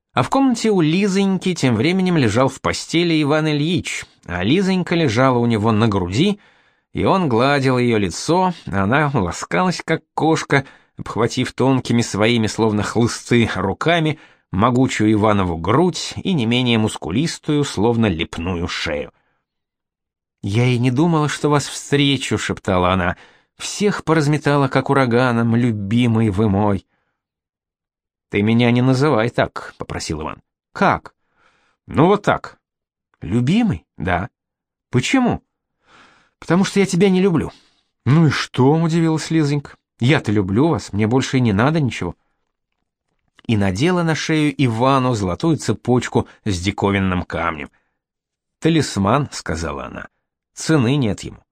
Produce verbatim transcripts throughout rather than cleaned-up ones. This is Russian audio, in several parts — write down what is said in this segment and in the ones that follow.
А в комнате у Лизоньки тем временем лежал в постели Иван Ильич, а Лизонька лежала у него на груди, и он гладил ее лицо, а она ласкалась, как кошка, обхватив тонкими своими, словно хлысты, руками могучую Иванову грудь и не менее мускулистую, словно лепную шею. «Я и не думала, что вас встречу», — шептала она. «Всех поразметала, как ураганом, любимый вы мой». «Ты меня не называй так», — попросил Иван. «Как?» «Ну вот так». «Любимый?» «Да». «Почему?» «Потому что я тебя не люблю». «Ну и что?» — удивилась Лизонька. «Я-то люблю вас, мне больше и не надо ничего». И надела на шею Ивану золотую цепочку с диковинным камнем. «Талисман», — сказала она, — «цены нет ему».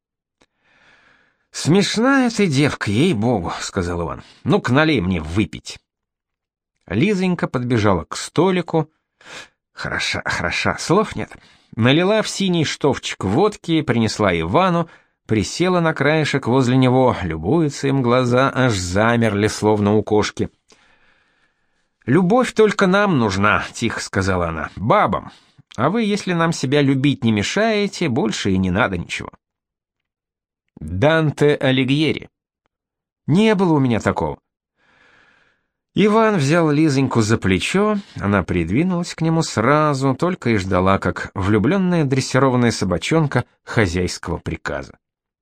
«Смешная ты девка, ей-богу», — сказал Иван. «Ну-ка, налей мне выпить». Лизонька подбежала к столику. Хороша, хороша, слов нет. Налила в синий штофчик водки, принесла Ивану, присела на краешек возле него, любуется им глаза, аж замерли, словно у кошки. «Любовь только нам нужна», — тихо сказала она, — «бабам. А вы, если нам себя любить не мешаете, больше и не надо ничего». Данте Алигьери. Не было у меня такого. Иван взял Лизоньку за плечо, она придвинулась к нему сразу, только и ждала, как влюбленная дрессированная собачонка хозяйского приказа.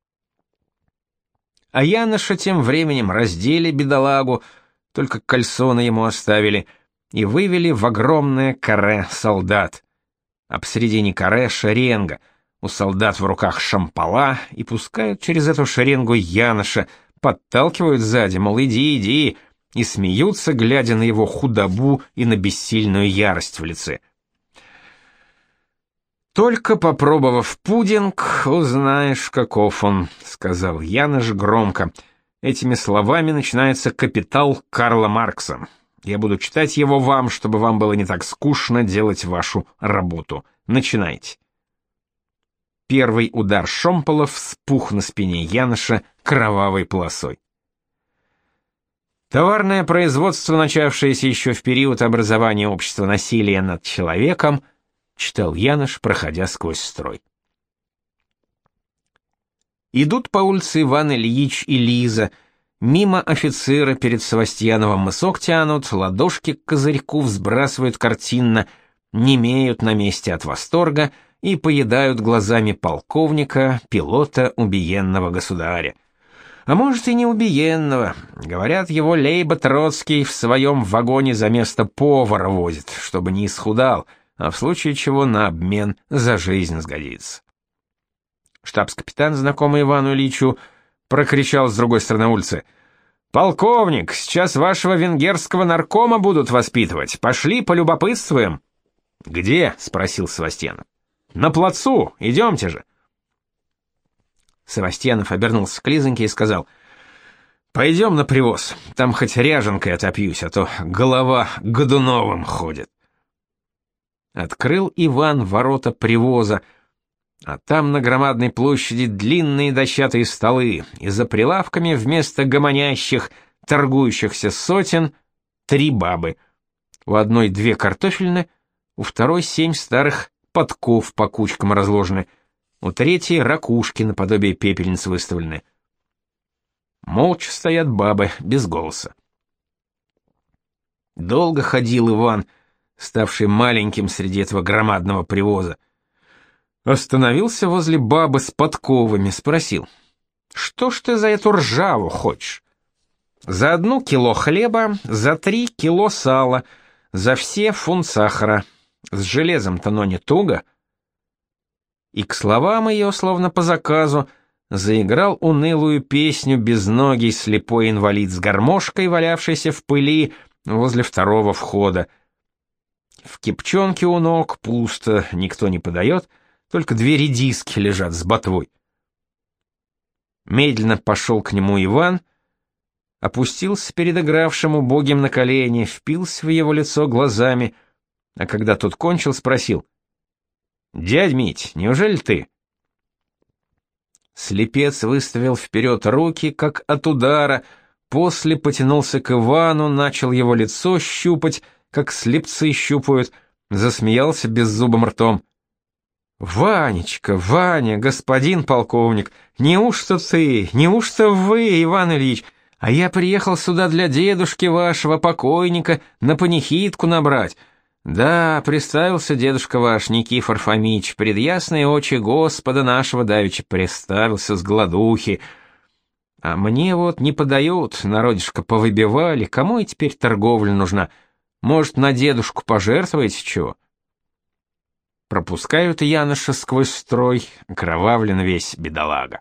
А Яноша тем временем раздели бедолагу, только кальсоны ему оставили, и вывели в огромное каре солдат. А посредине каре шеренга, у солдат в руках шампала, и пускают через эту шеренгу Яноша, подталкивают сзади, мол, иди, иди, и смеются, глядя на его худобу и на бессильную ярость в лице. «Только попробовав пудинг, узнаешь, каков он», — сказал Янош громко. «Этими словами начинается «Капитал» Карла Маркса. Я буду читать его вам, чтобы вам было не так скучно делать вашу работу. Начинайте». Первый удар шомпола вспух на спине Яноша кровавой полосой. Товарное производство, начавшееся еще в период образования общества насилия над человеком, читал Янош, проходя сквозь строй. Идут по улице Иван Ильич и Лиза, мимо офицера перед Севастьяновым мысок тянут, ладошки к козырьку взбрасывают картинно, немеют на месте от восторга и поедают глазами полковника, пилота убиенного государя. А может и не убиенного. Говорят, его Лейба Троцкий в своем вагоне за место повара возит, чтобы не исхудал, а в случае чего на обмен за жизнь сгодится. Штабс-капитан, знакомый Ивану Ильичу, прокричал с другой стороны улицы: «Полковник, сейчас вашего венгерского наркома будут воспитывать. Пошли, полюбопытствуем». «Где?» — спросил Севастьянов. «На плацу, идемте же». Севастьянов обернулся к Лизоньке и сказал: «Пойдем на привоз, там хоть ряженкой отопьюсь, а то голова Годуновым ходит». Открыл Иван ворота привоза, а там на громадной площади длинные дощатые столы, и за прилавками вместо гомонящих, торгующихся сотен три бабы. У одной две картофельные, у второй семь старых подков по кучкам разложены, у третьей ракушки наподобие пепельниц выставлены. Молча стоят бабы, без голоса. Долго ходил Иван, ставший маленьким среди этого громадного привоза. Остановился возле бабы с подковами, спросил: «Что ж ты за эту ржаву хочешь?» «За одну кило хлеба, за три кило сала, за все фунт сахара. С железом-то, но не туго». И к словам ее, словно по заказу, заиграл унылую песню безногий слепой инвалид с гармошкой, валявшийся в пыли возле второго входа. В кипчонке у ног пусто, никто не подает, только две редиски лежат с ботвой. Медленно пошел к нему Иван, опустился перед игравшим убогим на колени, впился в его лицо глазами, а когда тот кончил, спросил: «Дядь Мить, неужели ты?» Слепец выставил вперед руки, как от удара, после потянулся к Ивану, начал его лицо щупать, как слепцы щупают, засмеялся беззубым ртом. «Ванечка, Ваня, господин полковник, неужто ты, неужто вы, Иван Ильич? А я приехал сюда для дедушки вашего покойника на панихидку набрать. Да, приставился дедушка ваш, Никифор Фомич, пред ясные очи Господа нашего давеча приставился с голодухи. А мне вот не подают, народишко повыбивали, кому и теперь торговля нужна? Может, на дедушку пожертвуете чего?» Пропускают Яноша сквозь строй, окровавлен весь бедолага.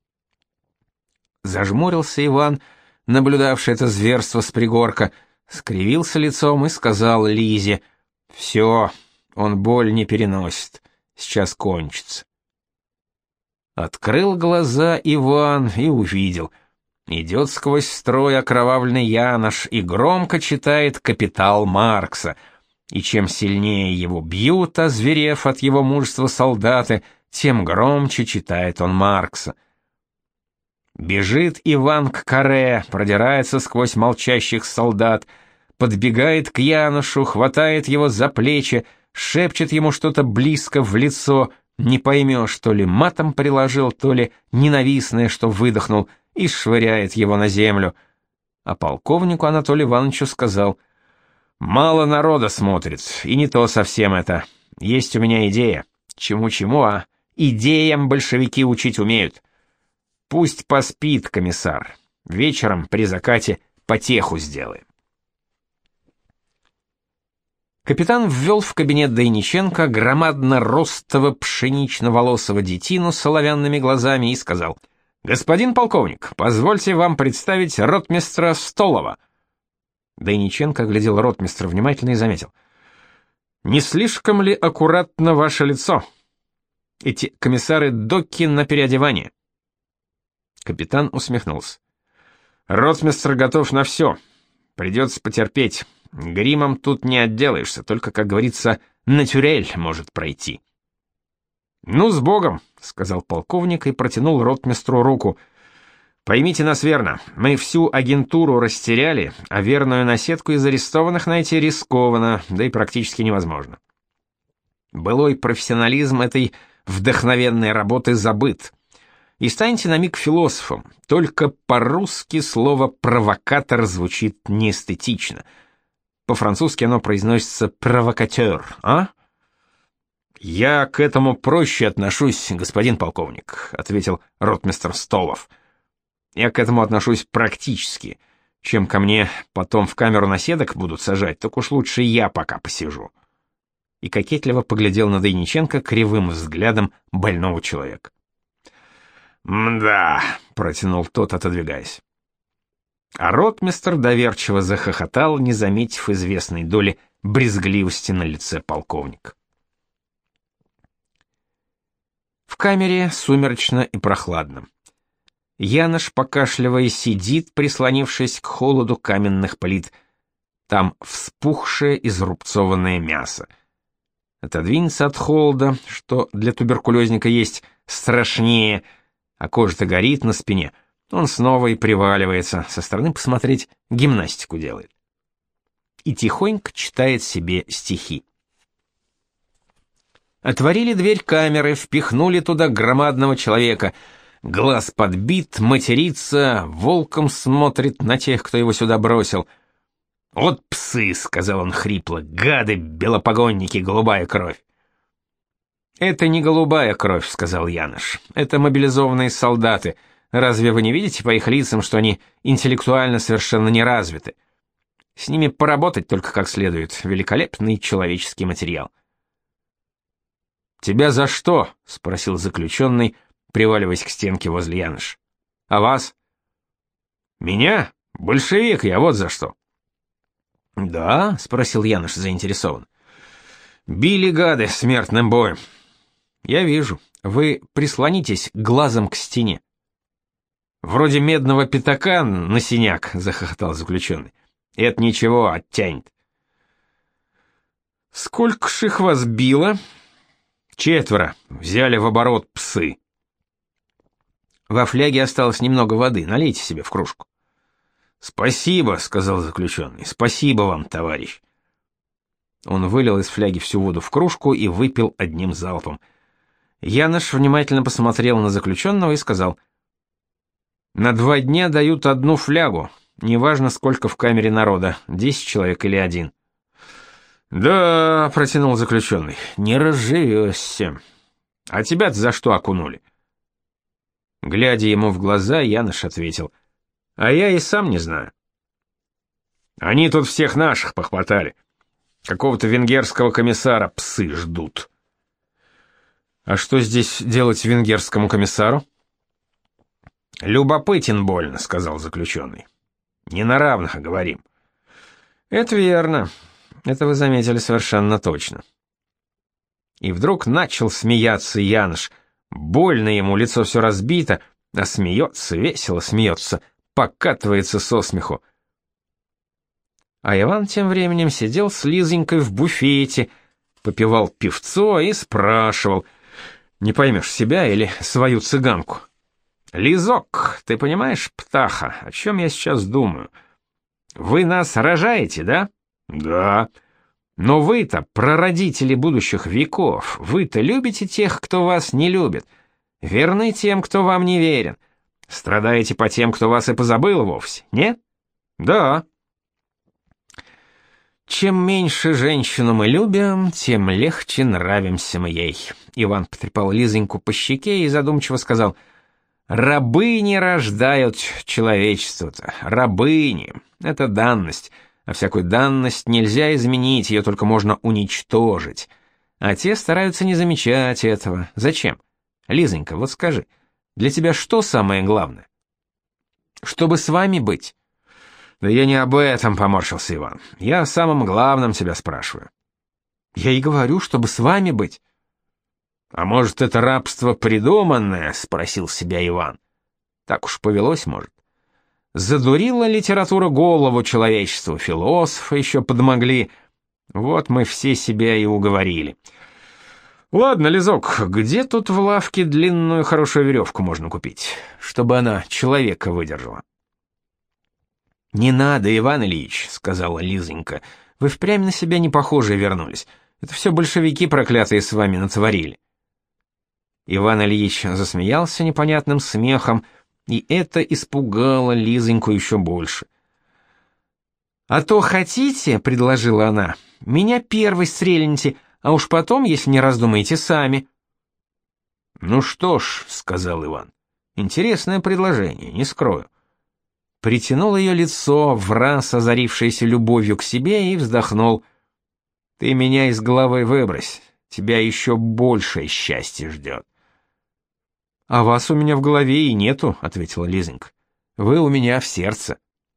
Зажмурился Иван, наблюдавший это зверство с пригорка, скривился лицом и сказал Лизе: «Все, он боль не переносит, сейчас кончится». Открыл глаза Иван и увидел. Идет сквозь строй окровавленный Янош и громко читает «Капитал» Маркса. И чем сильнее его бьют, озверев от его мужества солдаты, тем громче читает он Маркса. Бежит Иван к каре, продирается сквозь молчащих солдат, подбегает к Яношу, хватает его за плечи, шепчет ему что-то близко в лицо, не поймешь, то ли матом приложил, то ли ненавистное, что выдохнул, и швыряет его на землю. А полковнику Анатолию Ивановичу сказал: «Мало народа смотрит, и не то совсем это. Есть у меня идея. Чему-чему, а идеям большевики учить умеют. Пусть поспит комиссар. Вечером при закате потеху сделаем». Капитан ввел в кабинет Дейниченко громадно-ростого пшенично-волосого детину с оловянными глазами и сказал: «Господин полковник, позвольте вам представить ротмистра Столова». Дейниченко оглядел ротмистра внимательно и заметил: «Не слишком ли аккуратно ваше лицо? Эти комиссары доки на переодевание». Капитан усмехнулся: «Ротмистр готов на все. Придется потерпеть. Гримом тут не отделаешься, только, как говорится, натюрель может пройти». «Ну, с Богом», — сказал полковник и протянул ротмистру руку. «Поймите нас верно, мы всю агентуру растеряли, а верную наседку из арестованных найти рискованно, да и практически невозможно. Былой профессионализм этой вдохновенной работы забыт. И станьте на миг философом, только по-русски слово «провокатор» звучит неэстетично. По-французски оно произносится «провокатер», а? «Я к этому проще отношусь, господин полковник», — ответил ротмистр Столов. «Я к этому отношусь практически. Чем ко мне потом в камеру наседок будут сажать, так уж лучше я пока посижу». И кокетливо поглядел на Дейниченко кривым взглядом больного человека. «Мда», — протянул тот, отодвигаясь. А ротмистр доверчиво захохотал, не заметив известной доли брезгливости на лице полковника. В камере сумеречно и прохладно. Янош, покашливая, сидит, прислонившись к холоду каменных плит. Там вспухшее изрубцованное мясо. Отодвинется от холода, что для туберкулезника есть страшнее, а кожа-то горит на спине. Он снова и приваливается, со стороны посмотреть, гимнастику делает. И тихонько читает себе стихи. Отворили дверь камеры, впихнули туда громадного человека. Глаз подбит, матерится, волком смотрит на тех, кто его сюда бросил. «Вот псы», — сказал он хрипло, — «гады, белопогонники, голубая кровь». «Это не голубая кровь», — сказал Янош. «Это мобилизованные солдаты. Разве вы не видите по их лицам, что они интеллектуально совершенно не развиты? С ними поработать только как следует. Великолепный человеческий материал». «Тебя за что?» — спросил заключенный, приваливаясь к стенке возле Яноша. «А вас?» «Меня? Большевик я, вот за что». «Да?» — спросил Янош заинтересованно. «Били гады смертным боем». «Я вижу. Вы прислонитесь глазом к стене». «Вроде медного пятака на синяк», — захохотал заключенный. «Это ничего, оттянет». «Сколько ж их вас било?» «Четверо. Взяли в оборот псы». «Во фляге осталось немного воды. Налейте себе в кружку». «Спасибо», — сказал заключенный. «Спасибо вам, товарищ». Он вылил из фляги всю воду в кружку и выпил одним залпом. Янош внимательно посмотрел на заключенного и сказал: «На два дня дают одну флягу, неважно, сколько в камере народа, десять человек или один». «Да», — протянул заключенный, — «не разживешься. А тебя-то за что окунули?» Глядя ему в глаза, Янош ответил: «А я и сам не знаю». «Они тут всех наших похватали. Какого-то венгерского комиссара псы ждут». «А что здесь делать венгерскому комиссару?» «Любопытен больно», — сказал заключенный. «Не на равных говорим». «Это верно. Это вы заметили совершенно точно». И вдруг начал смеяться Янош. Больно ему, лицо все разбито, а смеется, весело смеется, покатывается со смеху. А Иван тем временем сидел с Лизонькой в буфете, попивал пивцо и спрашивал, не поймешь, себя или свою цыганку: «Лизок, ты понимаешь, птаха, о чем я сейчас думаю? Вы нас рожаете, да?» «Да». «Но вы-то прародители будущих веков, вы-то любите тех, кто вас не любит, верны тем, кто вам не верен, страдаете по тем, кто вас и позабыл вовсе, нет?» «Да». «Чем меньше женщину мы любим, тем легче нравимся мы ей». Иван потрепал Лизоньку по щеке и задумчиво сказал: «Рабыни рождают человечество-то, рабыни, это данность, а всякую данность нельзя изменить, ее только можно уничтожить. А те стараются не замечать этого. Зачем? Лизонька, вот скажи, для тебя что самое главное?» «Чтобы с вами быть». «Да я не об этом», — поморщился Иван. «Я о самом главном тебя спрашиваю». «Я и говорю, чтобы с вами быть». «А может, это рабство придуманное?» — спросил себя Иван. «Так уж повелось, может. Задурила литература голову человечеству, философы еще подмогли. Вот мы все себя и уговорили. Ладно, Лизок, где тут в лавке длинную хорошую веревку можно купить, чтобы она человека выдержала?» «Не надо, Иван Ильич», — сказала Лизонька, — «вы впрямь на себя не похожие вернулись. Это все большевики проклятые с вами натворили». Иван Ильич засмеялся непонятным смехом, и это испугало Лизоньку еще больше. «А то хотите, — предложила она, — меня первой стрельните, а уж потом, если не раздумаете, сами». «Ну что ж, — сказал Иван, — интересное предложение, не скрою». Притянул ее лицо, враз озарившееся любовью к себе, и вздохнул. «Ты меня из головы выбрось, тебя еще большее счастье ждет». «А вас у меня в голове и нету», — ответила Лизонька. «Вы у меня в сердце».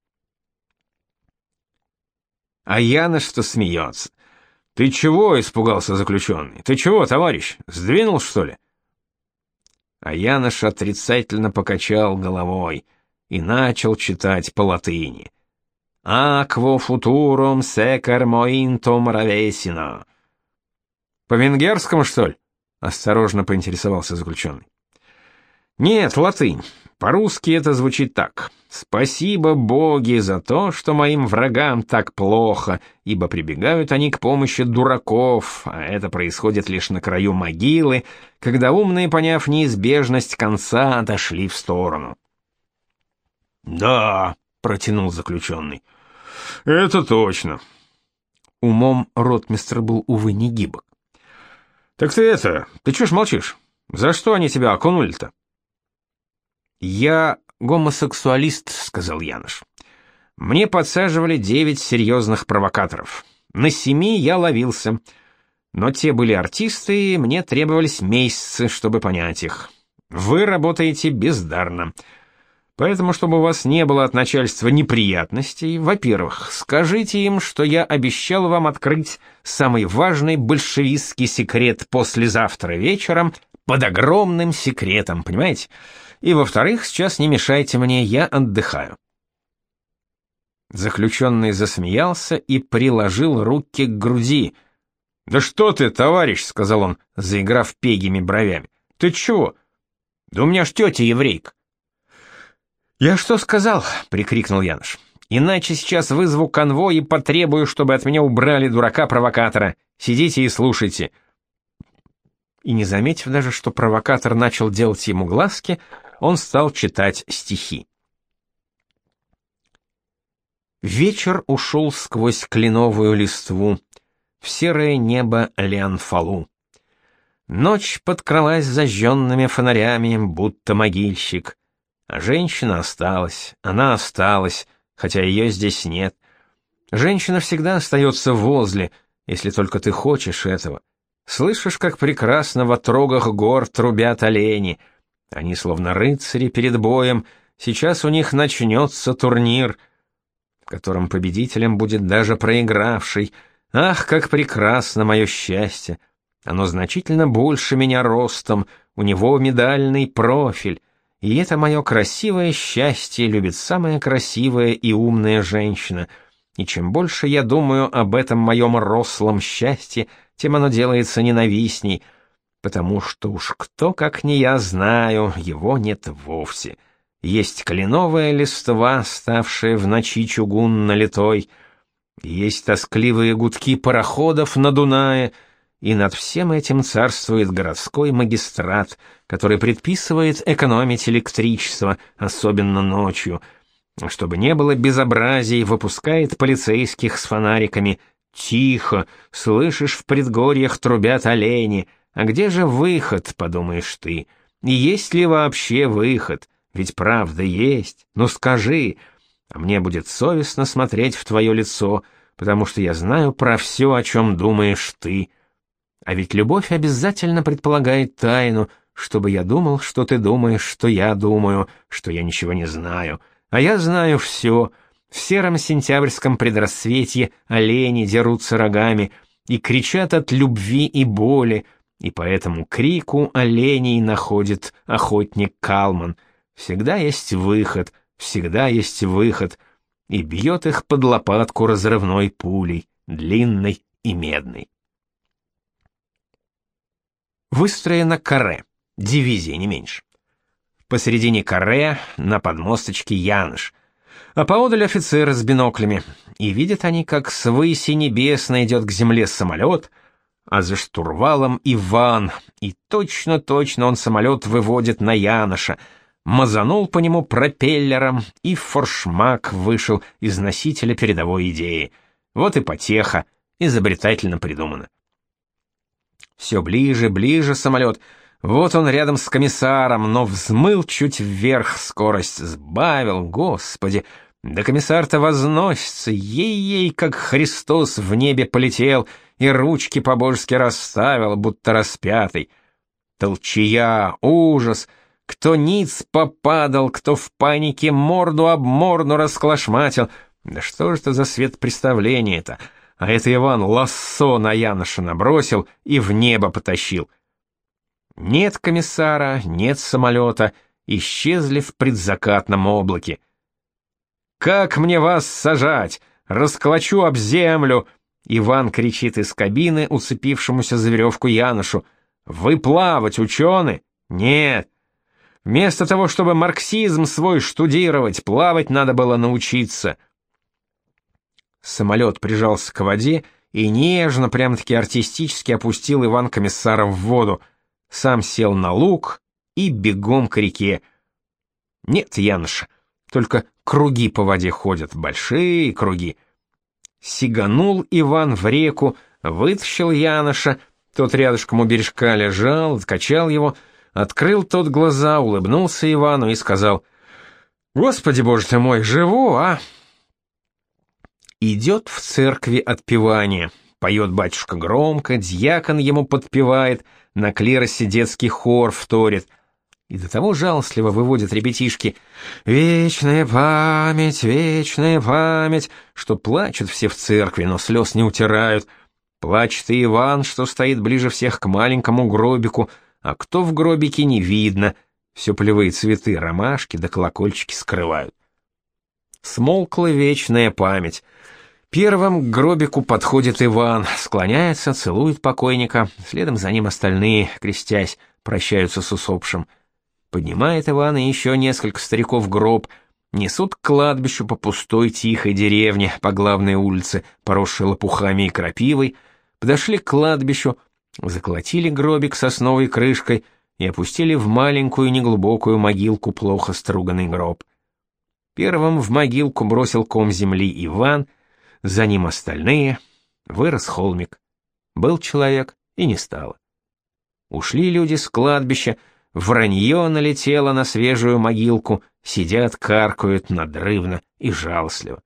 А Янош-то смеется. «Ты чего?» — испугался заключенный. «Ты чего, товарищ, сдвинул, что ли?» А Янош отрицательно покачал головой и начал читать по латыни. «Акво футурум секер моинтум равесино». «По-венгерскому, что ли?» — осторожно поинтересовался заключенный. «Нет, латынь. По-русски это звучит так: «Спасибо, боги, за то, что моим врагам так плохо, ибо прибегают они к помощи дураков, а это происходит лишь на краю могилы, когда умные, поняв неизбежность конца, отошли в сторону». «Да», — протянул заключенный, — «это точно». Умом ротмистр был, увы, не гибок. «Так ты это, ты чё ж молчишь? За что они тебя окунули-то?» «Я гомосексуалист», — сказал Янош. «Мне подсаживали девять серьезных провокаторов. На семи я ловился. Но те были артисты, и мне требовались месяцы, чтобы понять их. Вы работаете бездарно. Поэтому, чтобы у вас не было от начальства неприятностей, во-первых, скажите им, что я обещал вам открыть самый важный большевистский секрет послезавтра вечером под огромным секретом, понимаете? И, во-вторых, сейчас не мешайте мне, я отдыхаю». Заключенный засмеялся и приложил руки к груди. «Да что ты, товарищ», — сказал он, заиграв пегими бровями. «Ты чего? Да у меня ж тетя еврейка». «Я что сказал?» — прикрикнул Янош. Иначе сейчас вызову конвой и потребую, чтобы от меня убрали дурака-провокатора. Сидите и слушайте». И не заметив даже, что провокатор начал делать ему глазки, он стал читать стихи. Вечер ушел сквозь кленовую листву в серое небо Лианфалу. Ночь подкралась зажженными фонарями, будто могильщик. А женщина осталась, она осталась, хотя ее здесь нет. Женщина всегда остается возле, если только ты хочешь этого. Слышишь, как прекрасно в отрогах гор трубят олени. Они словно рыцари перед боем, сейчас у них начнется турнир, в котором победителем будет даже проигравший. Ах, как прекрасно мое счастье! Оно значительно больше меня ростом, у него медальный профиль. И это мое красивое счастье любит самая красивая и умная женщина. И чем больше я думаю об этом моем рослом счастье, тем оно делается ненавистней, потому что уж кто, как не я, знаю, его нет вовсе. Есть кленовая листва, ставшая в ночи чугунно литой, есть тоскливые гудки пароходов на Дунае, и над всем этим царствует городской магистрат, который предписывает экономить электричество, особенно ночью. Чтобы не было безобразий, выпускает полицейских с фонариками. Тихо, слышишь, в предгорьях трубят олени. А где же выход, подумаешь ты? И есть ли вообще выход? Ведь правда есть. Ну скажи. А мне будет совестно смотреть в твое лицо, потому что я знаю про все, о чем думаешь ты. А ведь любовь обязательно предполагает тайну, чтобы я думал, что ты думаешь, что я думаю, что я ничего не знаю. А я знаю все. В сером сентябрьском предрассветье олени дерутся рогами и кричат от любви и боли, и по этому крику оленей находит охотник Калман. Всегда есть выход, всегда есть выход, и бьет их под лопатку разрывной пулей, длинной и медной. Выстроено каре, дивизия не меньше. Посередине каре на подмосточке Яныш, а поодаль офицеры с биноклями, и видят они, как с выси небесной идет к земле самолет, а за штурвалом Иван, и точно-точно он самолет выводит на Яноша, мазанул по нему пропеллером, и форшмак вышел из носителя передовой идеи. Вот и потеха, изобретательно придумано. Все ближе, ближе самолет. Вот он рядом с комиссаром, но взмыл чуть вверх, скорость сбавил, господи. Да комиссар-то возносится, ей-ей, как Христос в небе полетел и ручки по-божески расставил, будто распятый. Толчья, ужас, кто ниц попадал, кто в панике морду об морду расклашматил. Да что же это за светопреставление-то? А это Иван лассо на Яноша набросил и в небо потащил. Нет комиссара, нет самолета, исчезли в предзакатном облаке. «Как мне вас сажать? Расколочу об землю!» Иван кричит из кабины, уцепившемуся за веревку Яношу. «Вы плавать учены? Нет. Вместо того, чтобы марксизм свой штудировать, плавать надо было научиться». Самолет прижался к воде и нежно, прям-таки артистически опустил Иван комиссара в воду, сам сел на луг и бегом к реке. Нет Яноша, только круги по воде ходят, большие круги. Сиганул Иван в реку, вытащил Яноша, тот рядышком у бережка лежал, откачал его, открыл тот глаза, улыбнулся Ивану и сказал: «Господи, боже ты мой, живу, а?» Идет в церкви отпевание, поет батюшка громко, дьякон ему подпевает, на клиросе детский хор вторит. И до того жалостливо выводят ребятишки: «Вечная память, вечная память», что плачут все в церкви, но слез не утирают. Плачет и Иван, что стоит ближе всех к маленькому гробику, а кто в гробике не видно, все полевые цветы, ромашки да колокольчики скрывают. Смолкла вечная память. Первым к гробику подходит Иван, склоняется, целует покойника, следом за ним остальные, крестясь, прощаются с усопшим. Поднимает Иван и еще несколько стариков в гроб, несут к кладбищу по пустой тихой деревне, по главной улице, поросшей лопухами и крапивой, подошли к кладбищу, заколотили гробик сосновой крышкой и опустили в маленькую неглубокую могилку плохо струганный гроб. Первым в могилку бросил ком земли Иван, за ним остальные, вырос холмик. Был человек, и не стало. Ушли люди с кладбища, вранье налетело на свежую могилку, сидят, каркают надрывно и жалостливо.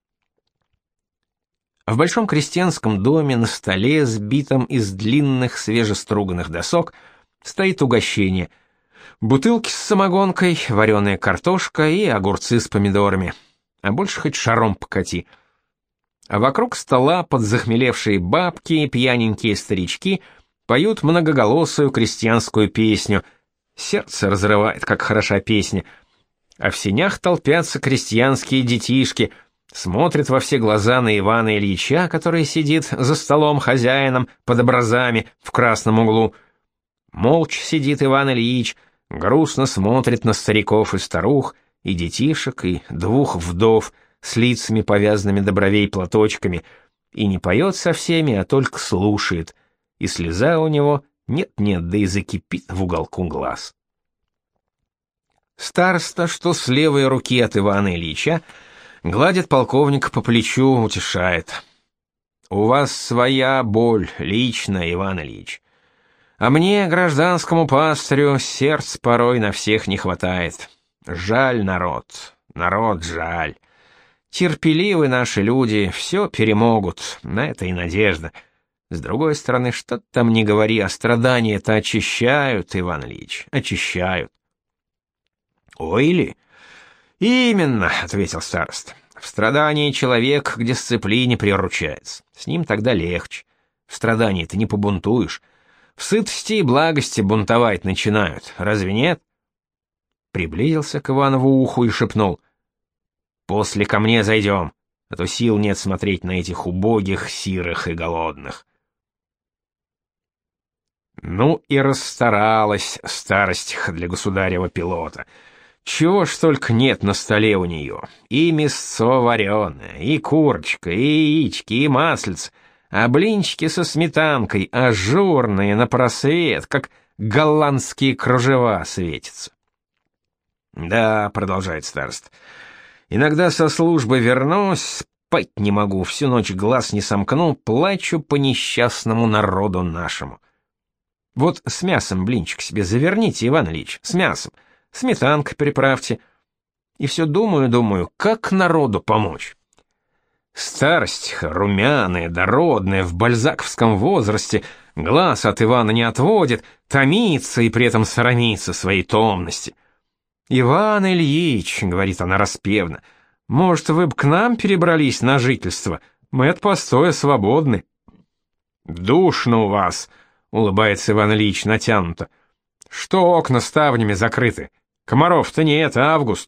В большом крестьянском доме на столе, сбитом из длинных свежеструганных досок, стоит угощение. Бутылки с самогонкой, вареная картошка и огурцы с помидорами. А больше хоть шаром покати. А вокруг стола подзахмелевшие бабки и пьяненькие старички поют многоголосую крестьянскую песню. Сердце разрывает, как хороша песня. А в сенях толпятся крестьянские детишки, смотрят во все глаза на Ивана Ильича, который сидит за столом хозяином под образами в красном углу. Молча сидит Иван Ильич, грустно смотрит на стариков и старух, и детишек, и двух вдов с лицами, повязанными до бровей платочками, и не поет со всеми, а только слушает, и слеза у него нет-нет, да и закипит в уголку глаз. Староста, что с левой руки от Ивана Ильича, гладит полковника по плечу, утешает. «У вас своя боль, лично, Иван Ильич. А мне, гражданскому пастырю, сердца порой на всех не хватает. Жаль народ, народ жаль. Терпеливы наши люди, все перемогут, на это и надежда. С другой стороны, что там не говори, а страдания-то очищают, Иван Ильич, очищают». «Ой ли?» «Именно», — ответил староста. «В страдании человек к дисциплине приручается. С ним тогда легче. В страдании ты не побунтуешь. В сытости и благости бунтовать начинают. Разве нет?» Приблизился к Иванову уху и шепнул: «После ко мне зайдем, а то сил нет смотреть на этих убогих, сирых и голодных». Ну и расстаралась старость для государева пилота. Чего ж только нет на столе у нее. И мясцо вареное, и курочка, и яички, и маслица, а блинчики со сметанкой, ажурные на просвет, как голландские кружева светятся. «Да», — продолжает староста, — «иногда со службы вернусь, спать не могу, всю ночь глаз не сомкну, плачу по несчастному народу нашему. Вот с мясом блинчик себе заверните, Иван Ильич, с мясом, сметанкой приправьте. И все думаю, думаю, как народу помочь. Старость, румяная, дородная, в бальзаковском возрасте, глаз от Ивана не отводит, томится и при этом срамится своей томности. «Иван Ильич», — говорит она распевно, — «может, вы б к нам перебрались на жительство? Мы от постоя свободны». «Душно у вас», — улыбается Иван Ильич натянуто. «Что окна ставнями закрыты? Комаров-то нет, август».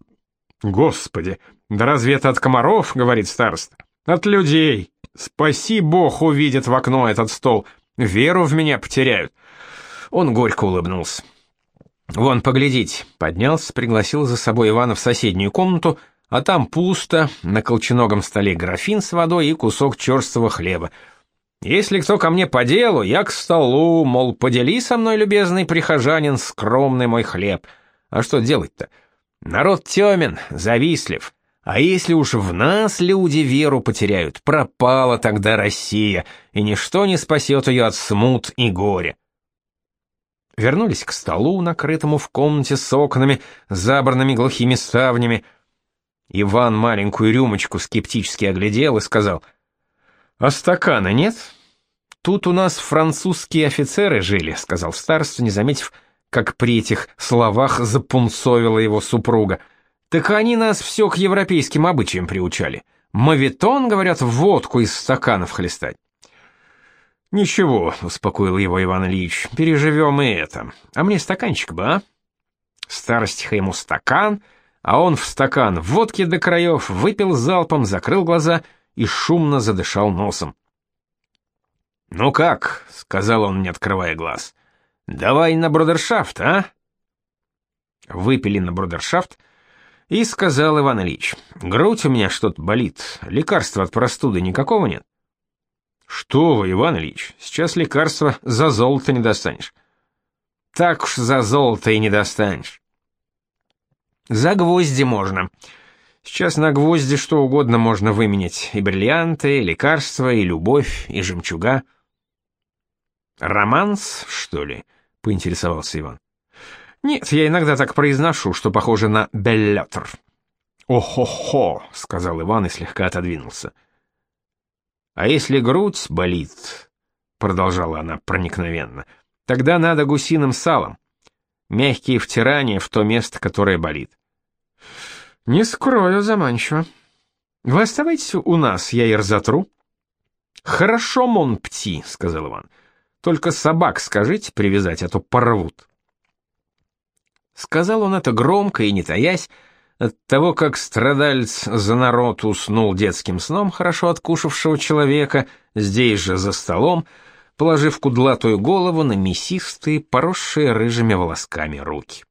«Господи, да разве это от комаров, — говорит староста, — от людей. Спаси Бог, увидят в окно этот стол, веру в меня потеряют». Он горько улыбнулся. «Вон, поглядите», — поднялся, пригласил за собой Ивана в соседнюю комнату, а там пусто, на колченогом столе графин с водой и кусок черствого хлеба. «Если кто ко мне по делу, я к столу, мол, подели со мной, любезный прихожанин, скромный мой хлеб. А что делать-то? Народ темен, завистлив. А если уж в нас люди веру потеряют, пропала тогда Россия, и ничто не спасет ее от смут и горя». Вернулись к столу, накрытому в комнате с окнами, забранными глухими ставнями. Иван маленькую рюмочку скептически оглядел и сказал: «А стакана нет? Тут у нас французские офицеры жили», — сказал староста, не заметив, как при этих словах запунцовила его супруга. «Так они нас все к европейским обычаям приучали. Моветон, говорят, водку из стаканов хлестать». «Ничего», — успокоил его Иван Ильич, — «переживем и это. А мне стаканчик бы, а?» Старостиха ему стакан, а он в стакан водки до краев выпил залпом, закрыл глаза и шумно задышал носом. «Ну как?» — сказал он, не открывая глаз. «Давай на брудершафт, а?» Выпили на брудершафт. И сказал Иван Ильич: грудь у меня что-то болит, лекарства от простуды никакого нет. Что вы, Иван Ильич, сейчас лекарства за золото не достанешь. Так уж за золото и не достанешь. За гвозди можно. Сейчас на гвозди что угодно можно выменять: и бриллианты, и лекарства, и любовь, и жемчуга. Романс, что ли? Поинтересовался Иван. Нет, я иногда так произношу, что похоже на беллетр. О-хо-хо, сказал Иван и слегка отодвинулся. А если грудь болит, продолжала она проникновенно, тогда надо гусиным салом. Мягкие втирания в то место, которое болит. Не скрою, заманчиво. Вы оставайтесь у нас, я и разотру. Хорошо, мон пти, сказал Иван. Только собак скажите привязать, а то порвут. Сказал он это громко и не таясь, от того, как страдалец за народ уснул детским сном хорошо откушавшего человека здесь же за столом, положив кудлатую голову на мясистые, поросшие рыжими волосками руки.